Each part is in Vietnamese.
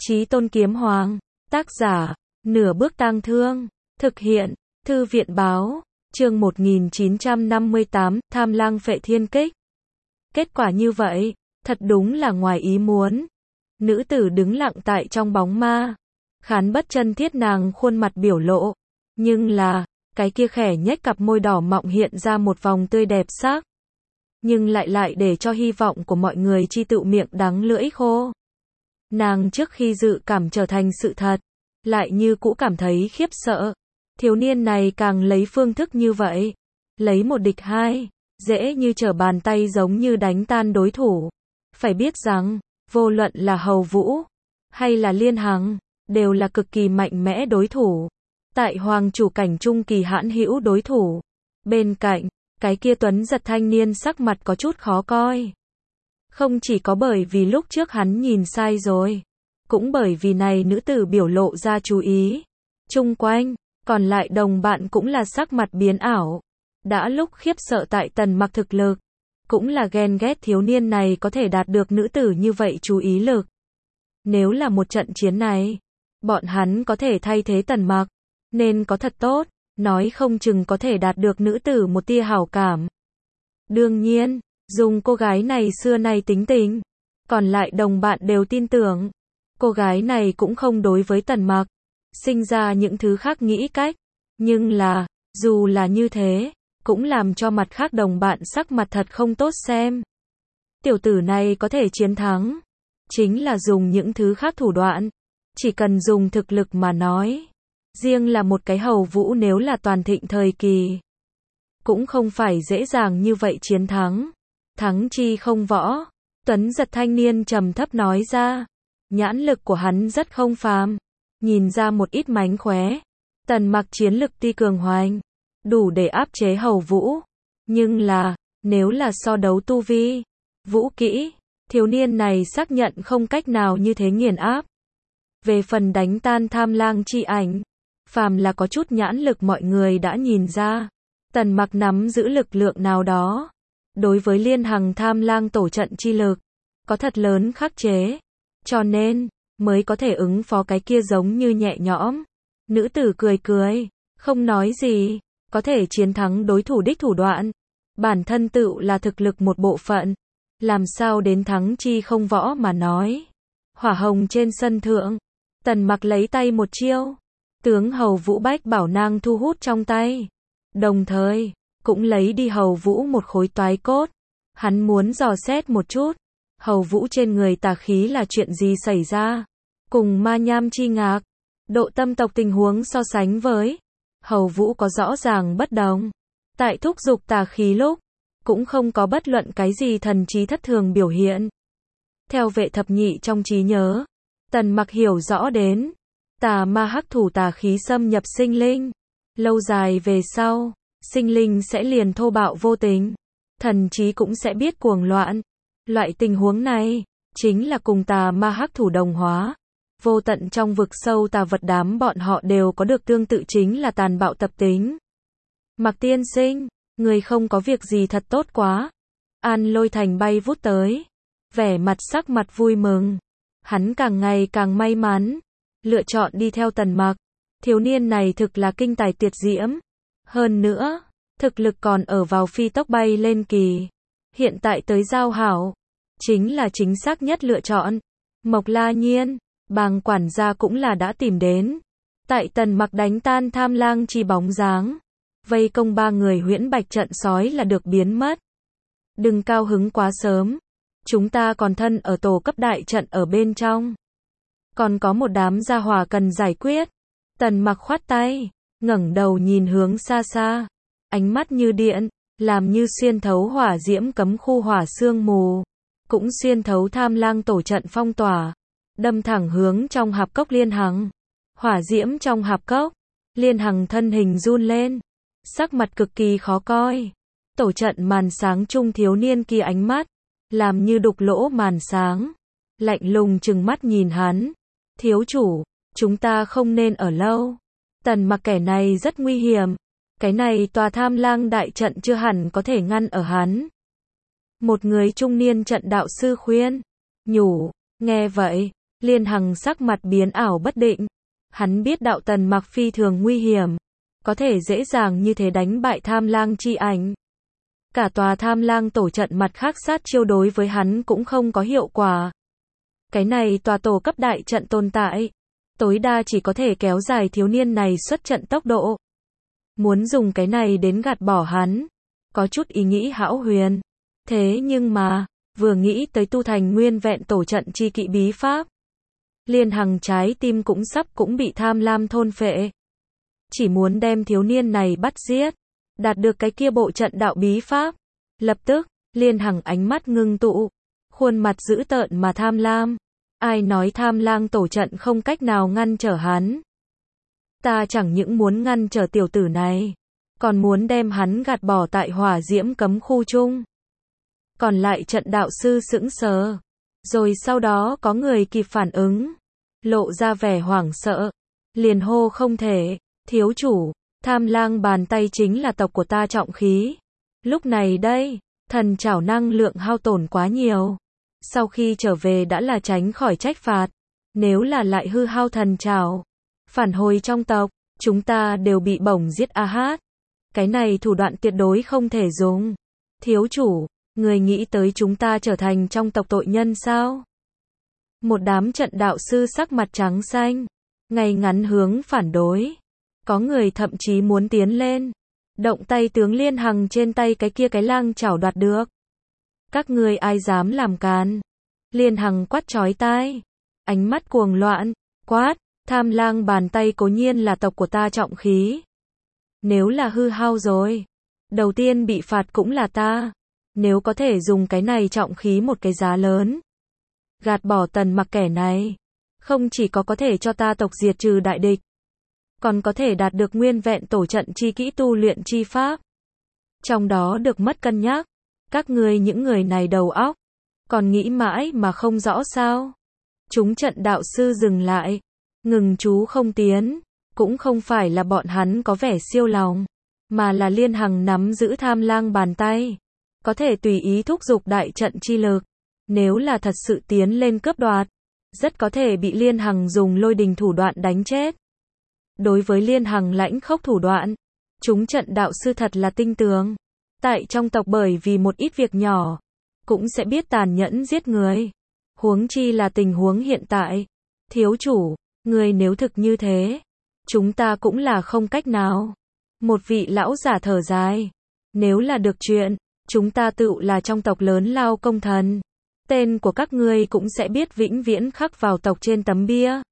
Chí Tôn Kiếm Hoàng, tác giả, Nửa Bước Tang Thương, thực hiện, Thư viện báo, chương 1958, Tham Lang Phệ Thiên Kích. Kết quả như vậy, thật đúng là ngoài ý muốn. Nữ tử đứng lặng tại trong bóng ma. Khán Bất Chân thiết nàng khuôn mặt biểu lộ. Nhưng là, cái kia khẽ nhếch cặp môi đỏ mọng hiện ra một vòng tươi đẹp sắc. Nhưng lại để cho hy vọng của mọi người chi tựu miệng đắng lưỡi khô. Nàng trước khi dự cảm trở thành sự thật, lại như cũ cảm thấy khiếp sợ. Thiếu niên này càng lấy phương thức như vậy, lấy một địch hai, dễ như trở bàn tay giống như đánh tan đối thủ. Phải biết rằng, vô luận là Hầu Vũ, hay là Liên Hằng, đều là cực kỳ mạnh mẽ đối thủ. Tại hoàng chủ cảnh trung kỳ hãn hữu đối thủ. Bên cạnh, cái kia tuấn giật thanh niên sắc mặt có chút khó coi. Không chỉ có bởi vì lúc trước hắn nhìn sai rồi, cũng bởi vì này nữ tử biểu lộ ra chú ý. Chung quanh, còn lại đồng bạn cũng là sắc mặt biến ảo. Đã lúc khiếp sợ tại Tần Mặc thực lực, cũng là ghen ghét thiếu niên này có thể đạt được nữ tử như vậy chú ý lực. Nếu là một trận chiến này, bọn hắn có thể thay thế Tần Mặc, nên có thật tốt, nói không chừng có thể đạt được nữ tử một tia hảo cảm. Đương nhiên, dùng cô gái này xưa nay tính tình, còn lại đồng bạn đều tin tưởng, cô gái này cũng không đối với Tần Mặc sinh ra những thứ khác nghĩ cách, nhưng là, dù là như thế, cũng làm cho mặt khác đồng bạn sắc mặt thật không tốt xem. Tiểu tử này có thể chiến thắng, chính là dùng những thứ khác thủ đoạn, chỉ cần dùng thực lực mà nói. Riêng là một cái Hầu Vũ nếu là toàn thịnh thời kỳ, cũng không phải dễ dàng như vậy chiến thắng. Thắng chi không võ, tuấn giật thanh niên trầm thấp nói ra. Nhãn lực của hắn rất không phàm, nhìn ra một ít mánh khóe. Tần Mặc chiến lực tuy cường hoành, đủ để áp chế Hầu Vũ. Nhưng là, nếu là so đấu tu vi, vũ kỹ, thiếu niên này xác nhận không cách nào như thế nghiền áp. Về phần đánh tan Tham Lang chi ảnh, phàm là có chút nhãn lực mọi người đã nhìn ra. Tần Mặc nắm giữ lực lượng nào đó. Đối với Liên Hằng Tham Lang tổ trận chi lực, có thật lớn khắc chế. Cho nên, mới có thể ứng phó cái kia giống như nhẹ nhõm. Nữ tử cười cười, không nói gì, có thể chiến thắng đối thủ đích thủ đoạn. Bản thân tựu là thực lực một bộ phận. Làm sao đến thắng chi không võ mà nói. Hỏa hồng trên sân thượng, Tần Mặc lấy tay một chiêu. Tướng Hầu Vũ Bách Bảo Nang thu hút trong tay. Đồng thời, cũng lấy đi Hầu Vũ một khối toái cốt. Hắn muốn dò xét một chút, Hầu Vũ trên người tà khí là chuyện gì xảy ra. Cùng ma nham chi ngạc, độ tâm tộc tình huống so sánh với Hầu Vũ có rõ ràng bất đồng. Tại thúc dục tà khí lúc, cũng không có bất luận cái gì thần trí thất thường biểu hiện. Theo Vệ Thập Nhị trong trí nhớ, Tần Mặc hiểu rõ đến, tà ma hắc thủ tà khí xâm nhập sinh linh. Lâu dài về sau, sinh linh sẽ liền thô bạo vô tình, thần trí cũng sẽ biết cuồng loạn. Loại tình huống này, chính là cùng tà ma hắc thủ đồng hóa. Vô tận trong vực sâu tà vật đám bọn họ đều có được tương tự chính là tàn bạo tập tính. Mặc tiên sinh, người không có việc gì thật tốt quá. An Lôi Thành bay vút tới, vẻ mặt sắc mặt vui mừng. Hắn càng ngày càng may mắn, lựa chọn đi theo Tần Mặc. Thiếu niên này thực là kinh tài tuyệt diễm. Hơn nữa, thực lực còn ở vào phi tốc bay lên kỳ. Hiện tại tới giao hảo, chính là chính xác nhất lựa chọn. Mộc La Nhiên, Bàng quản gia cũng là đã tìm đến. Tại Tần Mặc đánh tan Tham Lang chi bóng dáng, vây công ba người huyễn bạch trận sói là được biến mất. Đừng cao hứng quá sớm, chúng ta còn thân ở tổ cấp đại trận ở bên trong. Còn có một đám gia hỏa cần giải quyết. Tần Mặc khoát tay, ngẩng đầu nhìn hướng xa xa, ánh mắt như điện, làm như xuyên thấu hỏa diễm cấm khu hỏa sương mù, cũng xuyên thấu Tham Lang tổ trận phong tỏa, đâm thẳng hướng trong hạp cốc Liên Hằng. Hỏa diễm trong hạp cốc, Liên Hằng thân hình run lên, sắc mặt cực kỳ khó coi. Tổ trận màn sáng trung thiếu niên kia ánh mắt, làm như đục lỗ màn sáng, lạnh lùng trừng mắt nhìn hắn. Thiếu chủ, chúng ta không nên ở lâu. Tần Mặc kẻ này rất nguy hiểm. Cái này tòa Tham Lang đại trận chưa hẳn có thể ngăn ở hắn. Một người trung niên trận đạo sư khuyên. Nhủ, nghe vậy, Liên Hằng sắc mặt biến ảo bất định. Hắn biết đạo tần mặc phi thường nguy hiểm, có thể dễ dàng như thế đánh bại Tham Lang chi ảnh. Cả tòa Tham Lang tổ trận mặt khác sát chiêu đối với hắn cũng không có hiệu quả. Cái này tòa tổ cấp đại trận tồn tại, tối đa chỉ có thể kéo dài thiếu niên này xuất trận tốc độ. Muốn dùng cái này đến gạt bỏ hắn, có chút ý nghĩ hão huyền. Thế nhưng mà, vừa nghĩ tới tu thành nguyên vẹn tổ trận chi kỵ bí pháp, Liên Hằng trái tim cũng bị tham lam thôn phệ. Chỉ muốn đem thiếu niên này bắt giết, đạt được cái kia bộ trận đạo bí pháp. Lập tức, Liên Hằng ánh mắt ngưng tụ, khuôn mặt dữ tợn mà tham lam. Ai nói Tham Lang tổ trận không cách nào ngăn trở hắn? Ta chẳng những muốn ngăn trở tiểu tử này, còn muốn đem hắn gạt bỏ tại hỏa diễm cấm khu chung. Còn lại trận đạo sư sững sờ. Rồi sau đó có người kịp phản ứng, lộ ra vẻ hoảng sợ, liền hô không thể, thiếu chủ, Tham Lang bàn tay chính là tộc của ta trọng khí. Lúc này đây, thần trảo năng lượng hao tổn quá nhiều. Sau khi trở về đã là tránh khỏi trách phạt. Nếu là lại hư hao thần trảo, phản hồi trong tộc, chúng ta đều bị bổng giết a hát. Cái này thủ đoạn tuyệt đối không thể dùng. Thiếu chủ, người nghĩ tới chúng ta trở thành trong tộc tội nhân sao? Một đám trận đạo sư sắc mặt trắng xanh, ngay ngắn hướng phản đối. Có người thậm chí muốn tiến lên, động tay tướng Liên Hằng trên tay cái lang chảo đoạt được. Các ngươi ai dám làm càn? Liên Hằng quát chói tai, ánh mắt cuồng loạn, quát, Tham Lang bàn tay cố nhiên là tộc của ta trọng khí. Nếu là hư hao rồi, đầu tiên bị phạt cũng là ta. Nếu có thể dùng cái này trọng khí một cái giá lớn, gạt bỏ Tần Mặc kẻ này, không chỉ có thể cho ta tộc diệt trừ đại địch, còn có thể đạt được nguyên vẹn tổ trận chi kỹ tu luyện chi pháp. Trong đó được mất cân nhắc. Các ngươi những người này đầu óc, còn nghĩ mãi mà không rõ sao? Chúng trận đạo sư dừng lại, ngừng chú không tiến, cũng không phải là bọn hắn có vẻ siêu lòng, mà là Liên Hằng nắm giữ Tham Lang bàn tay, có thể tùy ý thúc giục đại trận chi lực. Nếu là thật sự tiến lên cướp đoạt, rất có thể bị Liên Hằng dùng lôi đình thủ đoạn đánh chết. Đối với Liên Hằng lãnh khốc thủ đoạn, chúng trận đạo sư thật là tinh tường. Tại trong tộc bởi vì một ít việc nhỏ, cũng sẽ biết tàn nhẫn giết người. Huống chi là tình huống hiện tại. Thiếu chủ, người nếu thực như thế, chúng ta cũng là không cách nào. Một vị lão giả thở dài. Nếu là được chuyện, chúng ta tự là trong tộc lớn lao công thần. Tên của các ngươi cũng sẽ biết vĩnh viễn khắc vào tộc trên tấm bia.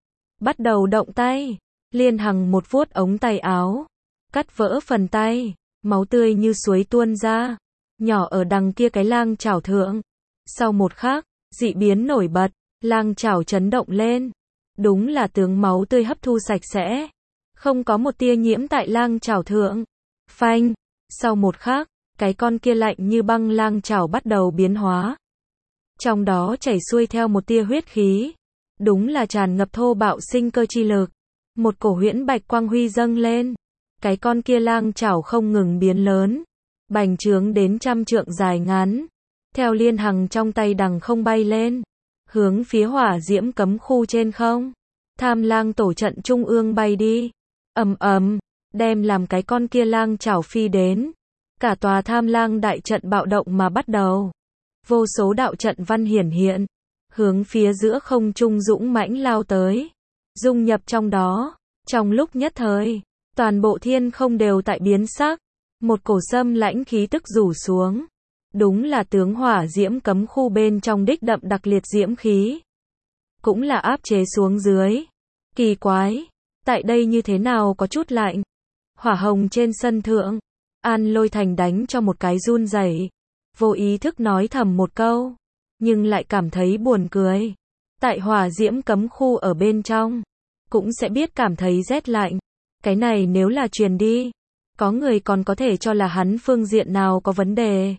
Bắt đầu động tay. Liên Hằng một vuốt ống tay áo, cắt vỡ phần tay. Máu tươi như suối tuôn ra, nhỏ ở đằng kia cái lang chảo thượng. Sau một khắc, dị biến nổi bật, lang chảo chấn động lên. Đúng là tướng máu tươi hấp thu sạch sẽ, không có một tia nhiễm tại lang chảo thượng. Phanh, sau một khắc, cái con kia lạnh như băng lang chảo bắt đầu biến hóa. Trong đó chảy xuôi theo một tia huyết khí, đúng là tràn ngập thô bạo sinh cơ chi lực. Một cổ huyễn bạch quang huy dâng lên. Cái con kia lang chảo không ngừng biến lớn, bành trướng đến 100 trượng dài ngắn. Theo Liên Hằng trong tay đằng không bay lên, hướng phía hỏa diễm cấm khu trên không. Tham Lang tổ trận trung ương bay đi. Ầm ầm, đem làm cái con kia lang chảo phi đến. Cả tòa Tham Lang đại trận bạo động mà bắt đầu. Vô số đạo trận văn hiển hiện, hướng phía giữa không trung dũng mãnh lao tới, dung nhập trong đó. Trong lúc nhất thời, toàn bộ thiên không đều tại biến sắc, một cổ xâm lãnh khí tức rủ xuống. Đúng là tướng hỏa diễm cấm khu bên trong đích đậm đặc liệt diễm khí. Cũng là áp chế xuống dưới. Kỳ quái, tại đây như thế nào có chút lạnh. Hỏa hồng trên sân thượng, An Lôi Thành đánh cho một cái run rẩy, vô ý thức nói thầm một câu, nhưng lại cảm thấy buồn cười. Tại hỏa diễm cấm khu ở bên trong, cũng sẽ biết cảm thấy rét lạnh. Cái này nếu là truyền đi, có người còn có thể cho là hắn phương diện nào có vấn đề.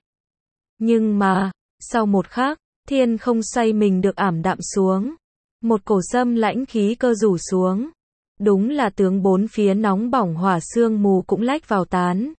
Nhưng mà, sau một khắc, thiên không xoay mình được ảm đạm xuống. Một cổ xâm lãnh khí cơ rủ xuống. Đúng là tướng bốn phía nóng bỏng hỏa sương mù cũng lách vào tán.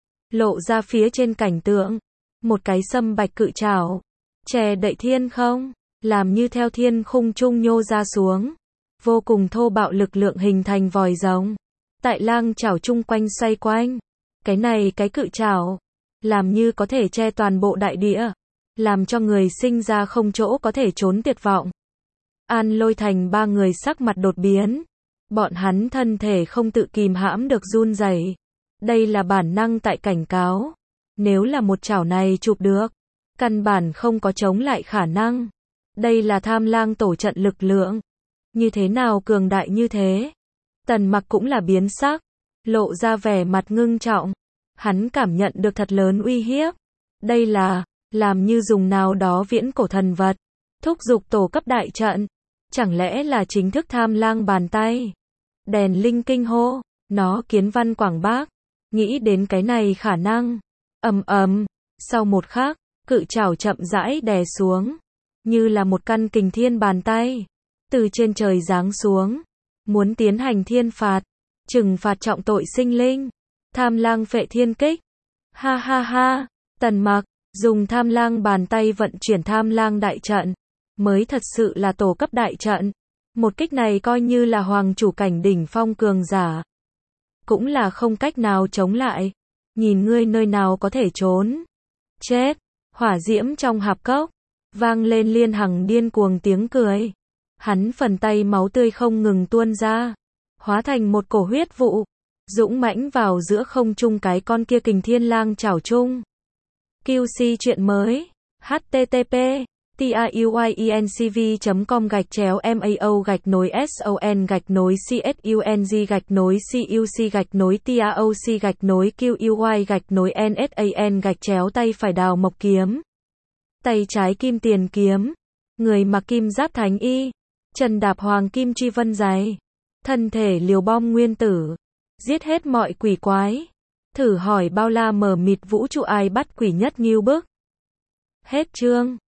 Lộ ra phía trên cảnh tượng. Một cái sâm bạch cự trảo, che đậy thiên không. làm như theo thiên khung trung nhô ra xuống. Vô cùng thô bạo lực lượng hình thành vòi rồng. Tại lang chảo chung quanh xoay quanh. Cái cự chảo, làm như có thể che toàn bộ đại địa. Làm cho người sinh ra không chỗ có thể trốn tuyệt vọng. An Lôi Thành ba người sắc mặt đột biến. Bọn hắn thân thể không tự kìm hãm được run rẩy. Đây là bản năng tại cảnh cáo. Nếu là một chảo này chụp được, căn bản không có chống lại khả năng. Đây là Tham Lang tổ trận lực lượng. Như thế nào cường đại như thế? Tần Mặc cũng là biến sắc, lộ ra vẻ mặt ngưng trọng. Hắn cảm nhận được thật lớn uy hiếp. Đây là, làm như dùng nào đó viễn cổ thần vật, thúc giục tổ cấp đại trận. Chẳng lẽ là chính thức Tham Lang bàn tay? Đèn linh kinh hô, nó kiến văn quảng bác. Nghĩ đến cái này khả năng. Sau một khắc, cự chảo chậm rãi đè xuống. Như là một căn kình thiên bàn tay. Từ trên trời giáng xuống. Muốn tiến hành thiên phạt. Trừng phạt trọng tội sinh linh. Tham Lang phệ thiên kích. Ha ha ha. Tần Mặc, dùng Tham Lang bàn tay vận chuyển Tham Lang đại trận. Mới thật sự là tổ cấp đại trận. Một kích này coi như là hoàng chủ cảnh đỉnh phong cường giả. Cũng là không cách nào chống lại. Nhìn ngươi nơi nào có thể trốn. Chết. Hỏa diễm trong hạp cốc. Vang lên liên hằng điên cuồng tiếng cười. Hắn phần tay máu tươi không ngừng tuôn ra. Hóa thành một cổ huyết vụ. Dũng mãnh vào giữa không trung cái con kia kình thiên lang chảo chung. QC chuyện mới. http truy.mao.gạch.son.gạch.cuc.tuc.cuc.nối.cuy.nsan tay phải đào mộc kiếm. Tay trái kim tiền kiếm. Người mặc kim giáp thánh y. Chân đạp hoàng kim truy vân giày. Thân thể liều bom nguyên tử. Giết hết mọi quỷ quái. Thử hỏi bao la mờ mịt vũ trụ ai bắt quỷ nhất Ngưu Bức. Hết chương.